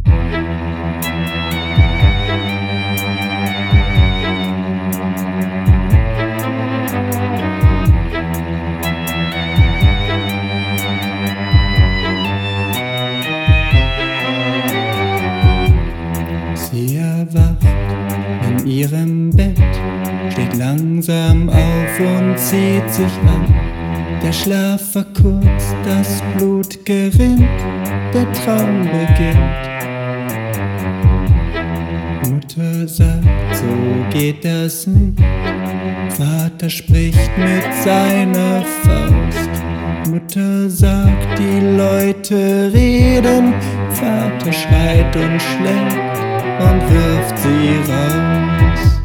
Sie erwacht in ihrem Bett, steht langsam auf und zieht sich an. Der Schlaf war kurz, das Blut gerinnt, der Traum beginnt. Mutter sagt, so geht das nicht. Vater spricht mit seiner Faust. Mutter sagt, die Leute reden. Vater schreit und schlägt und wirft sie raus.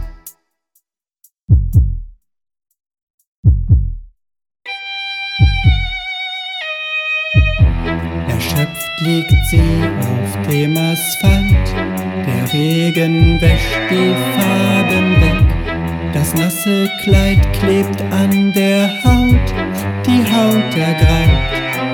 Erschöpft liegt sie auf dem Asphalt, der Regen wäscht die Farben weg, das nasse Kleid klebt an der Haut, die Haut ergreift.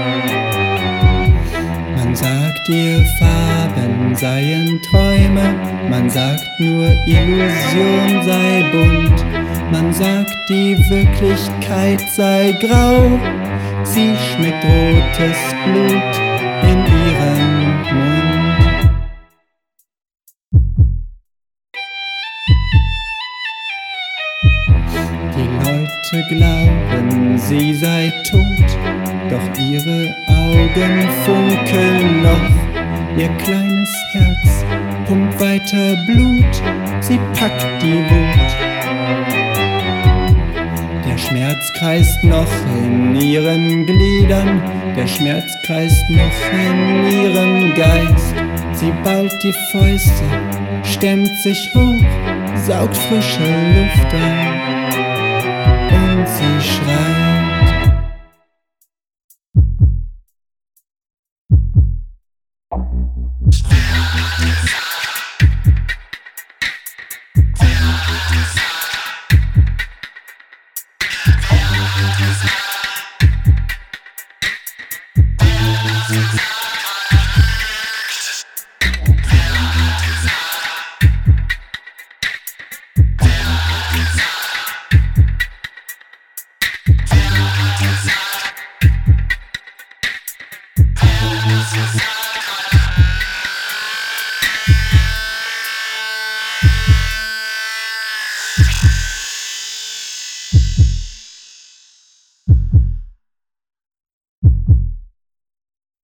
Man sagt ihr, Farben seien Träume, man sagt nur, Illusion sei bunt, man sagt, die Wirklichkeit sei grau, sie schmeckt rotes Blut in ihrem Mund. Die Leute glauben, sie sei tot, doch ihre Augen funkeln noch. Ihr kleines Herz pumpt weiter Blut, sie packt die Wut. Der Schmerz kreist noch in ihren Gliedern, der Schmerz kreist noch in ihrem Geist. Sie ballt die Fäuste, stemmt sich hoch, saugt frische Luft ein und sie schreit.